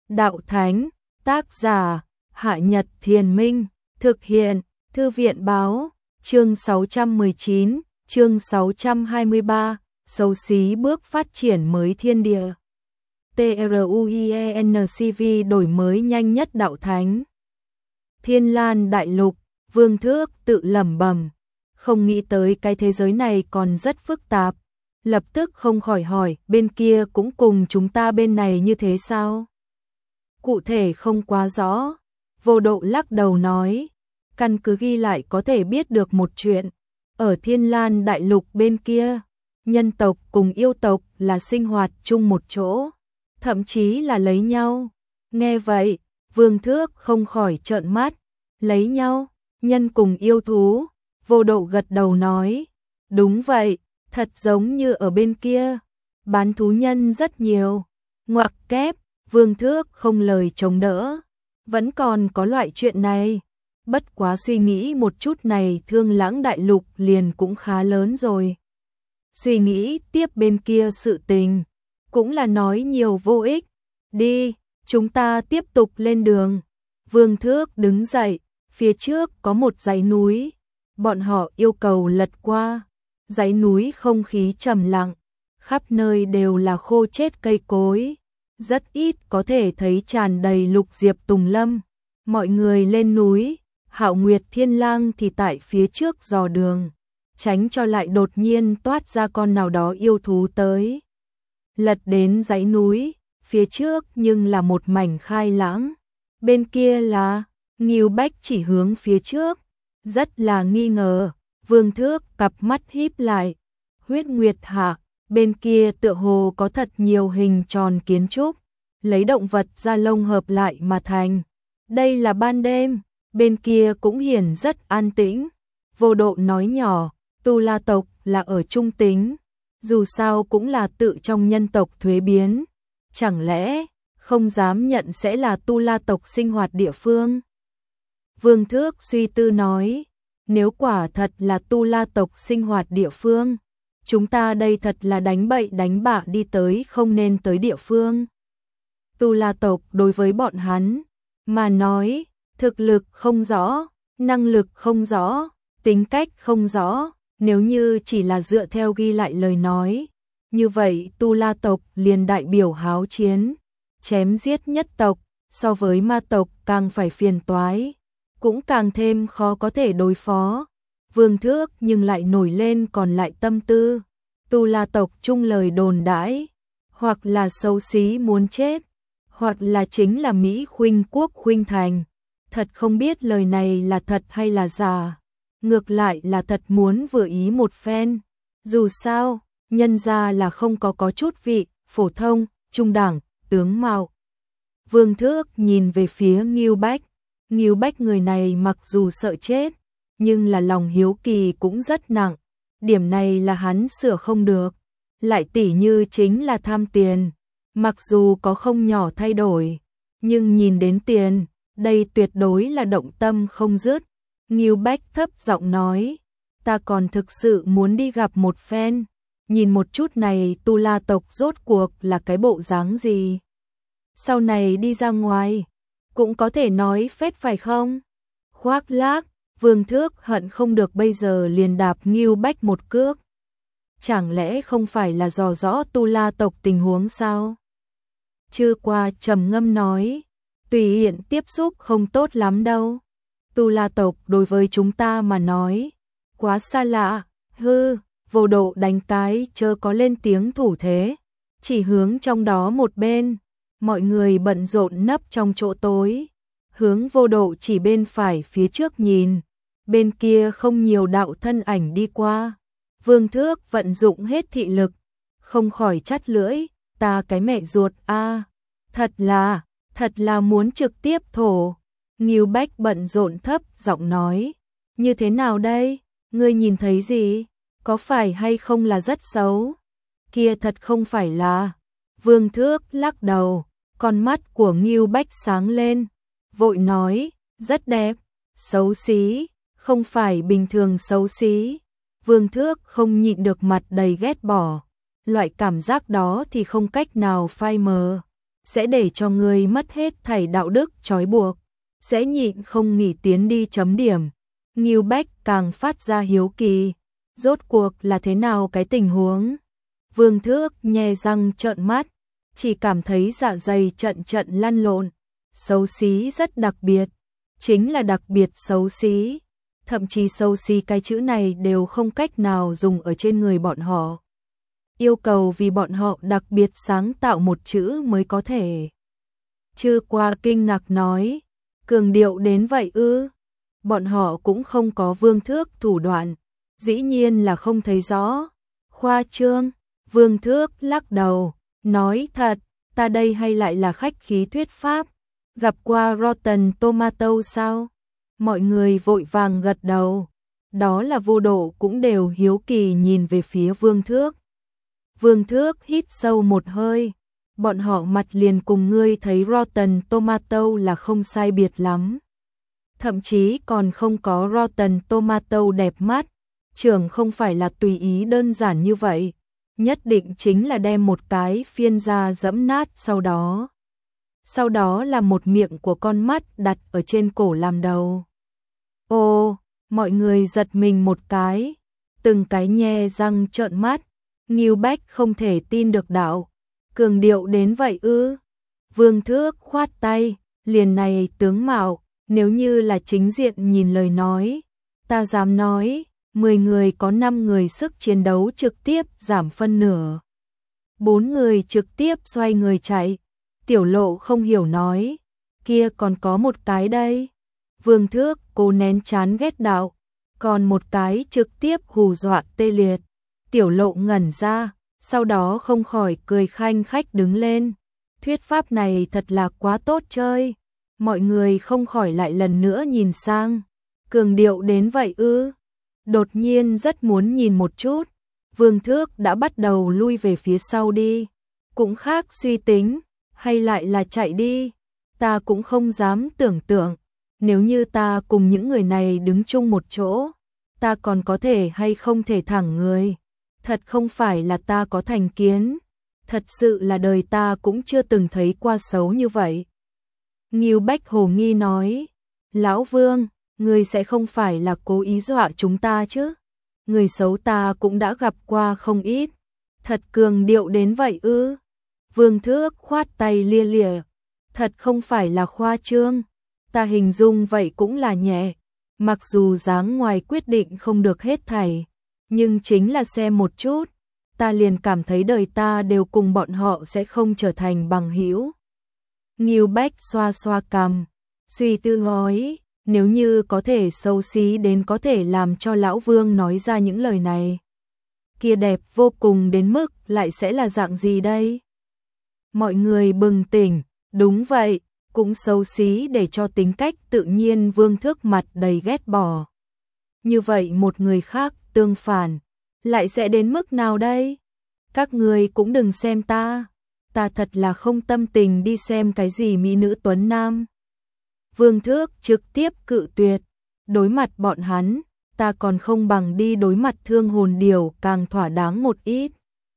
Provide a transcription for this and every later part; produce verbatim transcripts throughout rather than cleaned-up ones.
Đạo Thánh, tác giả, Hạ Nhật Thiền Minh, thực hiện, Thư viện Báo, chương sáu trăm mười chín, chương sáu trăm hai mươi ba, xấu xí bước phát triển mới thiên địa. TRUIENCV đổi mới nhanh nhất Đạo Thánh. Thiên Lan Đại Lục, Vương Thước tự lẩm bẩm, không nghĩ tới cái thế giới này còn rất phức tạp, lập tức không khỏi hỏi, bên kia cũng cùng chúng ta bên này như thế sao? Cụ thể không quá rõ, Vô Độ lắc đầu nói, căn cứ ghi lại có thể biết được một chuyện, ở Thiên Lan Đại Lục bên kia, nhân tộc cùng yêu tộc là sinh hoạt chung một chỗ, thậm chí là lấy nhau. Nghe vậy, Vương Thước không khỏi trợn mắt, lấy nhau, nhân cùng yêu thú. Vô Độ gật đầu nói, đúng vậy, thật giống như ở bên kia, bán thú nhân rất nhiều. Ngoặc kép, Vương Thước không lời chống đỡ, vẫn còn có loại chuyện này. Bất quá suy nghĩ một chút này Thương Lãng Đại Lục liền cũng khá lớn rồi. Suy nghĩ tiếp bên kia sự tình, cũng là nói nhiều vô ích. Đi, chúng ta tiếp tục lên đường. Vương Thước đứng dậy, phía trước có một dãy núi, bọn họ yêu cầu lật qua. Dãy núi không khí trầm lặng, khắp nơi đều là khô chết cây cối, rất ít có thể thấy tràn đầy lục diệp tùng lâm. Mọi người lên núi, Hạo Nguyệt Thiên Lang thì tại phía trước dò đường, tránh cho lại đột nhiên toát ra con nào đó yêu thú tới. Lật đến dãy núi, phía trước nhưng là một mảnh khai lãng, bên kia là, Ngưu Bách chỉ hướng phía trước, rất là nghi ngờ. Vương Thước cặp mắt híp lại, Huyết Nguyệt Hạ, bên kia tựa hồ có thật nhiều hình tròn kiến trúc, lấy động vật da lông hợp lại mà thành. Đây là ban đêm, bên kia cũng hiển rất an tĩnh. Vô Độ nói nhỏ, Tu La tộc là ở trung tính, dù sao cũng là tự trong nhân tộc thuế biến, chẳng lẽ không dám nhận sẽ là Tu La tộc sinh hoạt địa phương? Vương Thước suy tư nói, nếu quả thật là Tu La tộc sinh hoạt địa phương, chúng ta đây thật là đánh bậy đánh bạ đi tới không nên tới địa phương. Tu La tộc đối với bọn hắn mà nói, thực lực không rõ, năng lực không rõ, tính cách không rõ, nếu như chỉ là dựa theo ghi lại lời nói, như vậy Tu La tộc liền đại biểu háo chiến, chém giết nhất tộc, so với ma tộc càng phải phiền toái, cũng càng thêm khó có thể đối phó. Vương Thước nhưng lại nổi lên còn lại tâm tư, Tu La tộc chung lời đồn đãi, hoặc là xấu xí muốn chết, hoặc là chính là Mỹ khuynh quốc khuynh thành. Thật không biết lời này là thật hay là giả, ngược lại là thật muốn vừa ý một phen. Dù sao, nhân ra là không có có chút vị, phổ thông, trung đẳng, tướng mạo. Vương Thước nhìn về phía Ngưu Bách, Ngưu Bách người này mặc dù sợ chết, nhưng là lòng hiếu kỳ cũng rất nặng, điểm này là hắn sửa không được. Lại tỉ như chính là tham tiền, mặc dù có không nhỏ thay đổi, nhưng nhìn đến tiền, đây tuyệt đối là động tâm không dứt. Ngưu Bách thấp giọng nói, ta còn thực sự muốn đi gặp một phen, nhìn một chút này Tu La tộc rốt cuộc là cái bộ dáng gì. Sau này đi ra ngoài, cũng có thể nói phết phải không? Khoác lác, Vương Thước hận không được bây giờ liền đạp Ngưu Bách một cước. Chẳng lẽ không phải là dò rõ Tu La tộc tình huống sao? Chư Qua trầm ngâm nói, tùy hiện tiếp xúc không tốt lắm đâu. Tu La tộc đối với chúng ta mà nói, quá xa lạ. Hư, Vô Độ đánh cái chớ có lên tiếng thủ thế, chỉ hướng trong đó một bên. Mọi người bận rộn nấp trong chỗ tối, hướng Vô Độ chỉ bên phải phía trước nhìn, bên kia không nhiều đạo thân ảnh đi qua. Vương Thước vận dụng hết thị lực, không khỏi chắt lưỡi, ta cái mẹ ruột a, thật là, thật là muốn trực tiếp thổ. Ngưu Bách bận rộn thấp giọng nói, như thế nào đây, ngươi nhìn thấy gì, có phải hay không là rất xấu? Kia thật không phải là. Vương Thước lắc đầu, con mắt của Ngưu Bách sáng lên, vội nói, rất đẹp. Xấu xí, không phải bình thường xấu xí. Vương Thước không nhịn được mặt đầy ghét bỏ, loại cảm giác đó thì không cách nào phai mờ. sẽ để cho ngươi mất hết thảy đạo đức trói buộc, sẽ nhịn không nghỉ tiến đi chấm điểm. Ngưu Bách càng phát ra hiếu kỳ, rốt cuộc là thế nào cái tình huống? Vương Thước nhe răng trợn mắt, chỉ cảm thấy dạ dày trận trận lăn lộn, xấu xí rất đặc biệt, chính là đặc biệt xấu xí, thậm chí xấu xí cái chữ này đều không cách nào dùng ở trên người bọn họ. Yêu cầu vì bọn họ đặc biệt sáng tạo một chữ mới có thể. Chư Qua kinh ngạc nói, cường điệu đến vậy ư? Bọn họ cũng không có Vương Thước thủ đoạn, dĩ nhiên là không thấy rõ. Khoa trương, Vương Thước lắc đầu, nói thật, ta đây hay lại là khách khí thuyết pháp, gặp qua Rotten Tomato sao? Mọi người vội vàng gật đầu, đó là vô độ cũng đều hiếu kỳ nhìn về phía Vương Thước. Vương Thước hít sâu một hơi, bọn họ mặt liền cùng ngươi thấy Rotten Tomato là không sai biệt lắm. Thậm chí còn không có Rotten Tomato đẹp mắt, trưởng không phải là tùy ý đơn giản như vậy, nhất định chính là đem một cái phiên ra dẫm nát sau đó. Sau đó là một miệng của con mắt đặt ở trên cổ làm đầu. Ô, mọi người giật mình một cái, từng cái nhe răng trợn mắt, Ngưu Bách không thể tin được đạo, cường điệu đến vậy ư? Vương Thước khoát tay, liền này tướng mạo, nếu như là chính diện nhìn lời nói, ta dám nói, mười người có năm người sức chiến đấu trực tiếp giảm phân nửa. bốn người trực tiếp xoay người chạy. Tiểu Lộ không hiểu nói, kia còn có một cái đây. Vương Thước cố nén chán ghét đạo, còn một cái trực tiếp hù dọa tê liệt. Tiểu Lộ ngẩn ra, sau đó không khỏi cười khanh khách đứng lên. Thuyết pháp này thật là quá tốt chơi. Mọi người không khỏi lại lần nữa nhìn sang. Cường điệu đến vậy ư? Đột nhiên rất muốn nhìn một chút. Vương Thước đã bắt đầu lui về phía sau đi. Cũng khác suy tính, hay lại là chạy đi. Ta cũng không dám tưởng tượng, nếu như ta cùng những người này đứng chung một chỗ, ta còn có thể hay không thể thẳng người. Thật không phải là ta có thành kiến, thật sự là đời ta cũng chưa từng thấy qua xấu như vậy. Ngưu Bách hồ nghi nói, Lão Vương, ngươi sẽ không phải là cố ý dọa chúng ta chứ? Người xấu ta cũng đã gặp qua không ít, thật cường điệu đến vậy ư? Vương Thước khoát tay lia lịa, thật không phải là khoa trương, ta hình dung vậy cũng là nhẹ, mặc dù dáng ngoài quyết định không được hết thảy, nhưng chính là xem một chút, ta liền cảm thấy đời ta đều cùng bọn họ sẽ không trở thành bằng hữu. Ngưu Bách xoa xoa cằm, suy tư nói, nếu như có thể xấu xí đến có thể làm cho Lão Vương nói ra những lời này, kia đẹp vô cùng đến mức lại sẽ là dạng gì đây? Mọi người bừng tỉnh, đúng vậy, cũng xấu xí để cho tính cách tự nhiên. Vương Thước mặt đầy ghét bỏ. Như vậy một người khác tương phản, lại sẽ đến mức nào đây? Các người cũng đừng xem ta, ta thật là không tâm tình đi xem cái gì mỹ nữ tuấn nam. Vương Thước trực tiếp cự tuyệt, đối mặt bọn hắn, ta còn không bằng đi đối mặt Thương Hồn Điểu càng thỏa đáng một ít.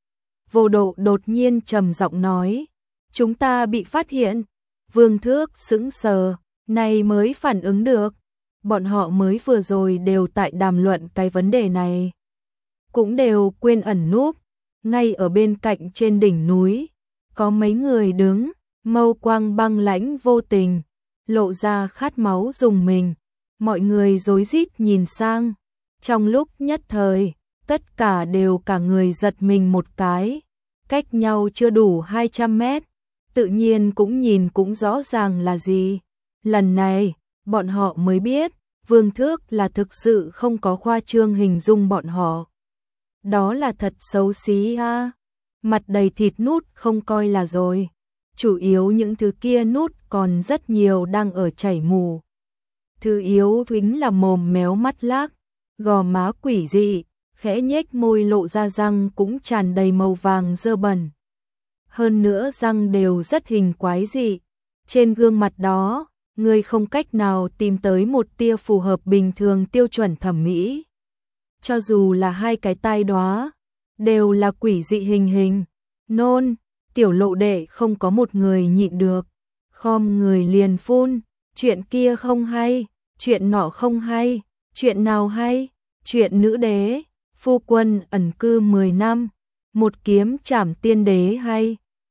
Vô Độ đột nhiên trầm giọng nói, chúng ta bị phát hiện. Vương Thước sững sờ, này mới phản ứng được, bọn họ mới vừa rồi đều tại đàm luận cái vấn đề này, cũng đều quên ẩn núp, ngay ở bên cạnh trên đỉnh núi, có mấy người đứng, mâu quang băng lãnh vô tình, lộ ra khát máu rùng mình, mọi người rối rít nhìn sang, trong lúc nhất thời, tất cả đều cả người giật mình một cái, cách nhau chưa đủ hai trăm mét. Tự nhiên cũng nhìn cũng rõ ràng là gì. Lần này, bọn họ mới biết, Vương Thước là thực sự không có khoa trương hình dung bọn họ. Đó là thật xấu xí ha. Mặt đầy thịt nút không coi là rồi. Chủ yếu những thứ kia nút còn rất nhiều đang ở chảy mù. Thứ yếu thính là mồm méo mắt lác, gò má quỷ dị, khẽ nhếch môi lộ ra răng cũng tràn đầy màu vàng dơ bẩn. Hơn nữa răng đều rất hình quái dị. Trên gương mặt đó, người không cách nào tìm tới một tia phù hợp bình thường tiêu chuẩn thẩm mỹ. Cho dù là hai cái tai đóa, đều là quỷ dị hình hình. Nôn, Tiểu lộ đệ không có một người nhịn được, khom người liền phun, chuyện kia không hay, chuyện nọ không hay, chuyện nào hay, chuyện nữ đế, phu quân ẩn cư mười năm, một kiếm trảm tiên đế hay,